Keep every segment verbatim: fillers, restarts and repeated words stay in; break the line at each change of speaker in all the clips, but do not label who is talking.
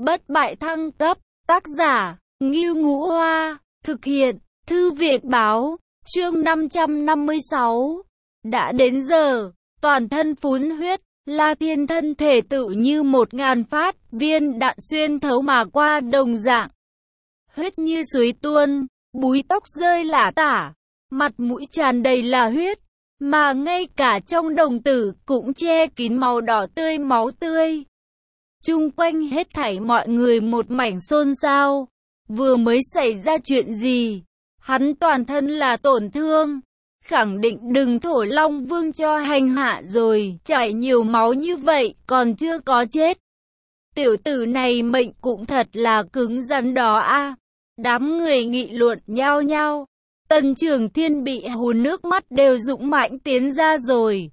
Bất bại thăng cấp, tác giả, Ngưu Ngũ Hoa, thực hiện, Thư viện Báo, chương năm trăm năm mươi sáu. Đã đến giờ, toàn thân phun huyết, La Thiên thân thể tự như một ngàn phát, viên đạn xuyên thấu mà qua đồng dạng. Huyết như suối tuôn, búi tóc rơi lả tả, mặt mũi tràn đầy là huyết, mà ngay cả trong đồng tử cũng che kín màu đỏ tươi máu tươi. Chung quanh hết thảy mọi người một mảnh xôn xao. Vừa mới xảy ra chuyện gì? Hắn toàn thân là tổn thương. Khẳng định đừng thổ Long Vương cho hành hạ rồi. Chảy nhiều máu như vậy còn chưa có chết. Tiểu tử này mệnh cũng thật là cứng rắn đó a. Đám người nghị luận nhao nhao. Tần Trường Thiên bị hùn nước mắt đều dũng mãnh tiến ra rồi.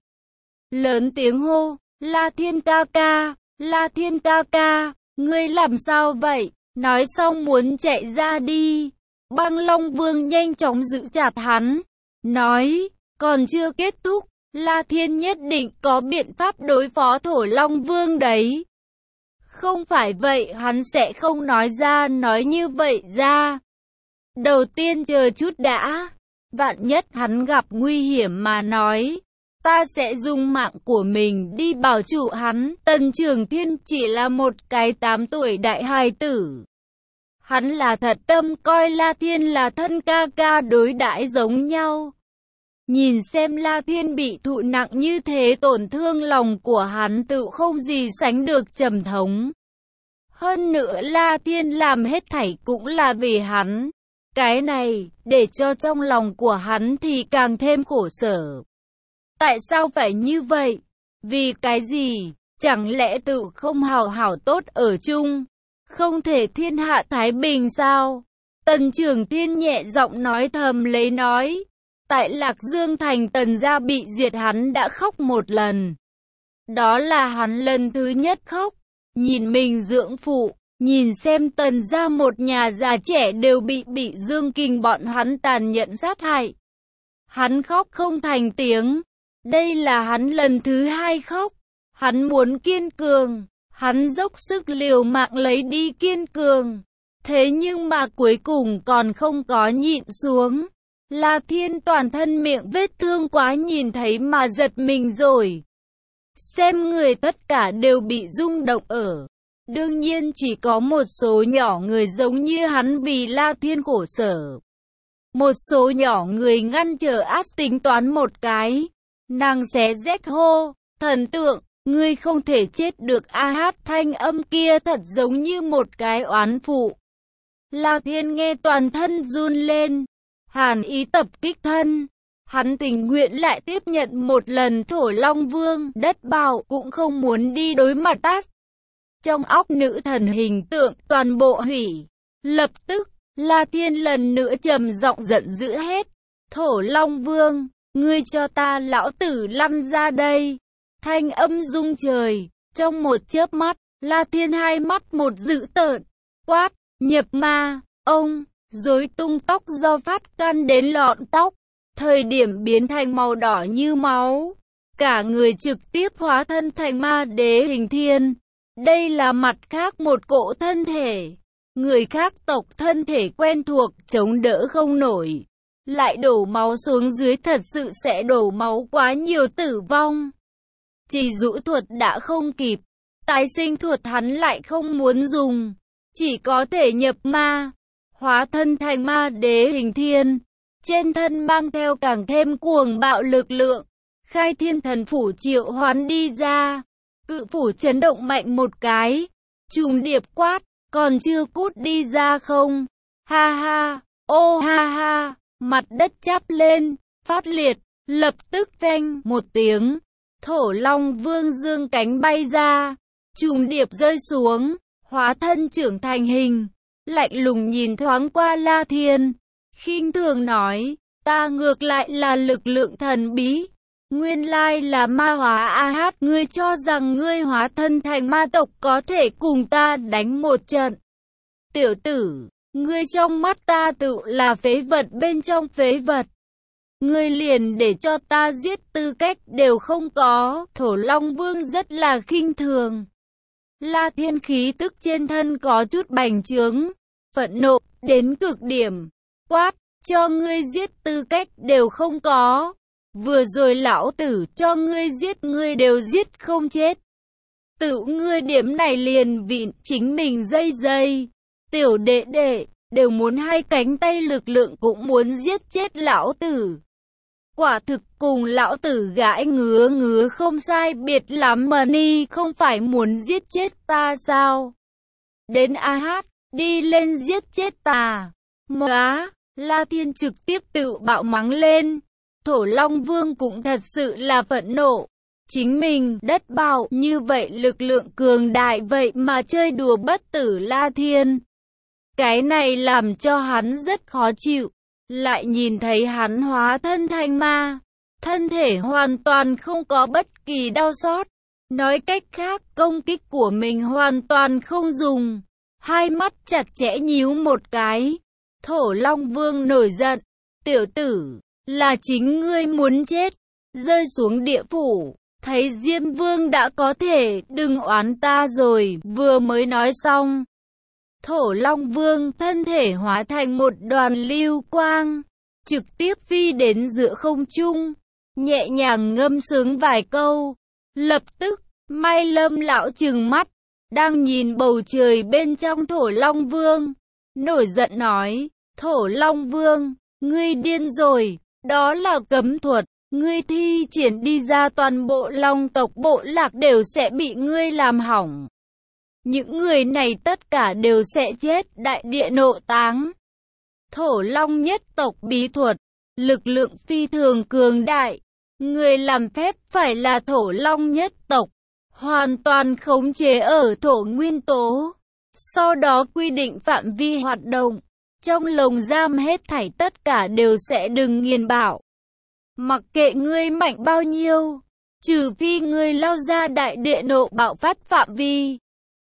Lớn tiếng hô, La Thiên ca ca, La Thiên ca ca, ngươi làm sao vậy? Nói xong muốn chạy ra đi. Băng Long Vương nhanh chóng giữ chặt hắn. Nói, còn chưa kết thúc, La Thiên nhất định có biện pháp đối phó Thổ Long Vương đấy. Không phải vậy hắn sẽ không nói ra nói như vậy ra. Đầu tiên chờ chút đã. Vạn nhất hắn gặp nguy hiểm mà nói. Ta sẽ dùng mạng của mình đi bảo trụ hắn. Tần Trường Thiên chỉ là một cái tám tuổi đại hài tử. Hắn là thật tâm coi La Thiên là thân ca ca đối đãi giống nhau. Nhìn xem La Thiên bị thụ nặng như thế, tổn thương lòng của hắn tự không gì sánh được trầm thống. Hơn nữa La Thiên làm hết thảy cũng là vì hắn. Cái này, để cho trong lòng của hắn thì càng thêm khổ sở. Tại sao phải như vậy? Vì cái gì? Chẳng lẽ tự không hào hảo tốt ở chung? Không thể thiên hạ thái bình sao? Tần Trường Thiên nhẹ giọng nói thầm lấy nói. Tại Lạc Dương Thành Tần gia bị diệt hắn đã khóc một lần. Đó là hắn lần thứ nhất khóc. Nhìn mình dưỡng phụ, nhìn xem Tần gia một nhà già trẻ đều bị bị Dương Kình bọn hắn tàn nhẫn sát hại. Hắn khóc không thành tiếng. Đây là hắn lần thứ hai khóc. Hắn muốn kiên cường. Hắn dốc sức liều mạng lấy đi kiên cường. Thế nhưng mà cuối cùng còn không có nhịn xuống. La Thiên toàn thân miệng vết thương quá nhìn thấy mà giật mình rồi. Xem người tất cả đều bị rung động ở. Đương nhiên chỉ có một số nhỏ người giống như hắn vì La Thiên khổ sở. Một số nhỏ người ngăn trở át tính toán một cái. Nàng xé rách hô, thần tượng, ngươi không thể chết được a hát, thanh âm kia thật giống như một cái oán phụ. La Thiên nghe toàn thân run lên, hàn ý tập kích thân. Hắn tình nguyện lại tiếp nhận một lần Thổ Long Vương, đất bảo cũng không muốn đi đối mặt tát. Trong óc nữ thần hình tượng toàn bộ hủy. Lập tức, La Thiên lần nữa trầm giọng giận dữ hết. Thổ Long Vương, ngươi cho ta lão tử lăn ra đây. Thanh âm rung trời. Trong một chớp mắt, La Thiên hai mắt một dữ tợn. Quát, nhập ma, ông, rối tung tóc do phát căn đến lọn tóc. Thời điểm biến thành màu đỏ như máu. Cả người trực tiếp hóa thân thành ma đế hình thiên. Đây là mặt khác một cỗ thân thể. Người khác tộc thân thể quen thuộc chống đỡ không nổi. Lại đổ máu xuống dưới thật sự sẽ đổ máu quá nhiều tử vong. Chỉ rũ thuật đã không kịp. Tái sinh thuật hắn lại không muốn dùng. Chỉ có thể nhập ma. Hóa thân thành ma đế hình thiên. Trên thân mang theo càng thêm cuồng bạo lực lượng. Khai thiên thần phủ triệu hoán đi ra. Cự phủ chấn động mạnh một cái. Trùng điệp quát. Còn chưa cút đi ra không? Ha ha. Ô ha ha. Mặt đất chắp lên. Phát liệt. Lập tức vang một tiếng. Thổ Long Vương dương cánh bay ra. Trùng điệp rơi xuống. Hóa thân trưởng thành hình. Lạnh lùng nhìn thoáng qua La Thiên. Khinh thường nói. Ta ngược lại là lực lượng thần bí. Nguyên lai là ma hóa a hát. Ngươi cho rằng ngươi hóa thân thành ma tộc có thể cùng ta đánh một trận. Tiểu tử, ngươi trong mắt ta tự là phế vật bên trong phế vật. Ngươi liền để cho ta giết tư cách đều không có. Thổ Long Vương rất là khinh thường. La Thiên khí tức trên thân có chút bành trướng, phẫn nộ đến cực điểm, quát, cho ngươi giết tư cách đều không có. Vừa rồi lão tử cho ngươi giết ngươi đều giết không chết. Tự ngươi điểm này liền vịn chính mình dây dây. Tiểu đệ đệ, đều muốn hai cánh tay lực lượng cũng muốn giết chết lão tử. Quả thực cùng lão tử gãi ngứa ngứa không sai biệt lắm mà ni không phải muốn giết chết ta sao? Đến a hát, đi lên giết chết ta. Móa, La Thiên trực tiếp tự bạo mắng lên. Thổ Long Vương cũng thật sự là phẫn nộ. Chính mình đất bạo như vậy lực lượng cường đại vậy mà chơi đùa bất tử La Thiên. Cái này làm cho hắn rất khó chịu. Lại nhìn thấy hắn hóa thân thành ma. Thân thể hoàn toàn không có bất kỳ đau xót. Nói cách khác công kích của mình hoàn toàn không dùng. Hai mắt chặt chẽ nhíu một cái. Thổ Long Vương nổi giận. Tiểu tử, là chính ngươi muốn chết. Rơi xuống địa phủ. Thấy Diêm Vương đã có thể, đừng oán ta rồi, vừa mới nói xong. Thổ Long Vương thân thể hóa thành một đoàn lưu quang, trực tiếp phi đến giữa không trung, nhẹ nhàng ngâm sướng vài câu. Lập tức, Mai Lâm lão trừng mắt, đang nhìn bầu trời bên trong Thổ Long Vương. Nổi giận nói, Thổ Long Vương, ngươi điên rồi, đó là cấm thuật. Ngươi thi triển đi ra toàn bộ Long tộc bộ lạc đều sẽ bị ngươi làm hỏng. Những người này tất cả đều sẽ chết đại địa nộ táng. Thổ Long nhất tộc bí thuật, lực lượng phi thường cường đại. Người làm phép phải là Thổ Long nhất tộc, hoàn toàn khống chế ở thổ nguyên tố. Sau đó quy định phạm vi hoạt động, trong lồng giam hết thảy tất cả đều sẽ đừng nghiền bảo. Mặc kệ ngươi mạnh bao nhiêu, trừ phi ngươi lao ra đại địa nộ bạo phát phạm vi.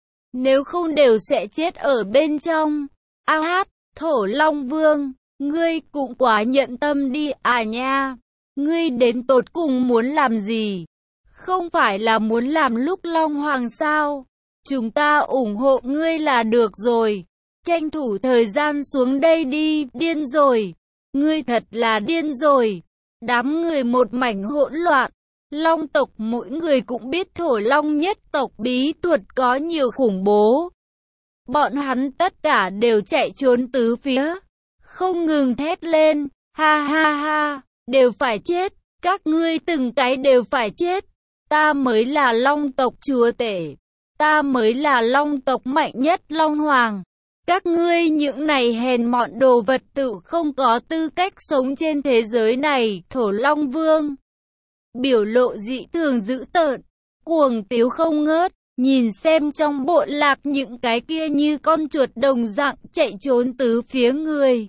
Nếu không đều sẽ chết ở bên trong. A hát, Thổ Long Vương, ngươi cũng quá nhận tâm đi à nha. Ngươi đến tột cùng muốn làm gì? Không phải là muốn làm lúc Long Hoàng sao? Chúng ta ủng hộ ngươi là được rồi. Tranh thủ thời gian xuống đây đi, điên rồi. Ngươi thật là điên rồi. Đám người một mảnh hỗn loạn. Long tộc mỗi người cũng biết Thổ Long nhất tộc bí thuật có nhiều khủng bố. Bọn hắn tất cả đều chạy trốn tứ phía, không ngừng thét lên, ha ha ha, đều phải chết, các ngươi từng cái đều phải chết. Ta mới là Long tộc chúa tể, ta mới là Long tộc mạnh nhất Long Hoàng. Các ngươi những này hèn mọn đồ vật tự không có tư cách sống trên thế giới này. Thổ Long Vương biểu lộ dị thường dữ tợn, cuồng tiếu không ngớt, nhìn xem trong bộ lạc những cái kia như con chuột đồng dạng chạy trốn tứ phía người.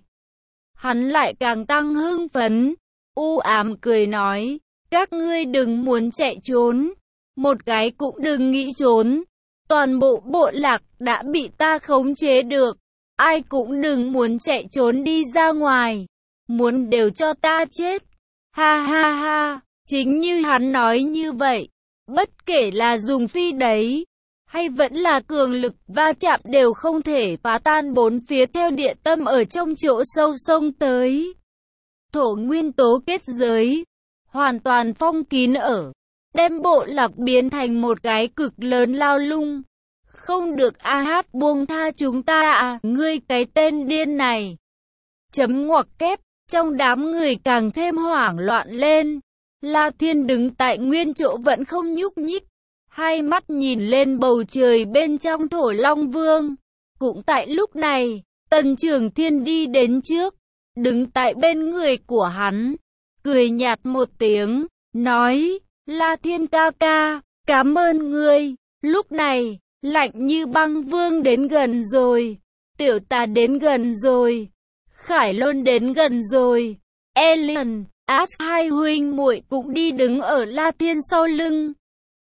Hắn lại càng tăng hưng phấn, u ám cười nói, các ngươi đừng muốn chạy trốn, một cái cũng đừng nghĩ trốn. Toàn bộ bộ lạc đã bị ta khống chế được, ai cũng đừng muốn chạy trốn đi ra ngoài, muốn đều cho ta chết. Ha ha ha, chính như hắn nói như vậy, bất kể là dùng phi đấy, hay vẫn là cường lực va chạm đều không thể phá tan bốn phía theo địa tâm ở trong chỗ sâu sông tới. Thổ nguyên tố kết giới, hoàn toàn phong kín ở, đem bộ lạc biến thành một cái cực lớn lao lung. Không được a hát buông tha chúng ta à, ngươi cái tên điên này. Chấm ngoặc kép, trong đám người càng thêm hoảng loạn lên. La Thiên đứng tại nguyên chỗ vẫn không nhúc nhích, hai mắt nhìn lên bầu trời bên trong Thổ Long Vương. Cũng tại lúc này, Tần Trường Thiên đi đến trước, đứng tại bên người của hắn, cười nhạt một tiếng, nói, La Thiên ca ca, cảm ơn ngươi. Lúc này, lạnh như băng vương đến gần rồi, tiểu tà đến gần rồi, Khải Lôn đến gần rồi, Elion, Ash hai huynh muội cũng đi đứng ở La Thiên sau lưng.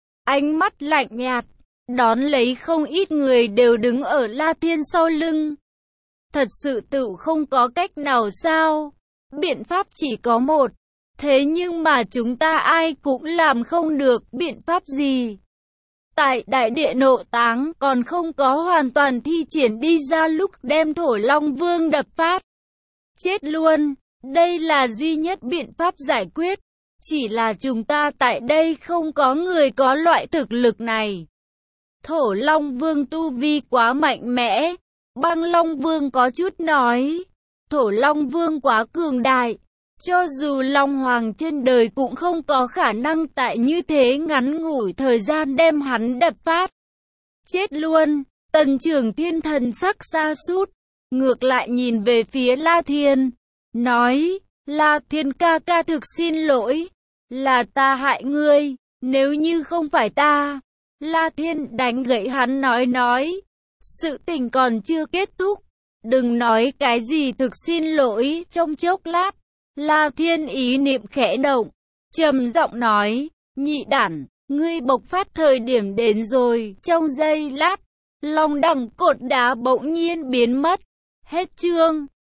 Ánh mắt lạnh nhạt, đón lấy không ít người đều đứng ở La Thiên sau lưng. Thật sự tự không có cách nào sao? Biện pháp chỉ có một, thế nhưng mà chúng ta ai cũng làm không được biện pháp gì. tại đại địa nộ táng còn không có hoàn toàn thi triển đi ra lúc đem Thổ Long Vương đập phát. Chết luôn, đây là duy nhất biện pháp giải quyết. Chỉ là chúng ta tại đây không có người có loại thực lực này. Thổ Long Vương tu vi quá mạnh mẽ. Băng Long Vương có chút nói. Thổ Long Vương quá cường đại. Cho dù Long Hoàng trên đời cũng không có khả năng tại như thế ngắn ngủi thời gian đem hắn đập phát. Chết luôn, Tần Trưởng Thiên thần sắc sa sút, ngược lại nhìn về phía La Thiên, nói, La Thiên ca ca thực xin lỗi, là ta hại ngươi, nếu như không phải ta. La Thiên đánh gãy hắn nói nói, sự tình còn chưa kết thúc, đừng nói cái gì thực xin lỗi. Trong chốc lát, La Thiên ý niệm khẽ động, trầm giọng nói, nhị đản, ngươi bộc phát thời điểm đến rồi. Trong giây lát, long đẳng cột đá bỗng nhiên biến mất. Hết chương.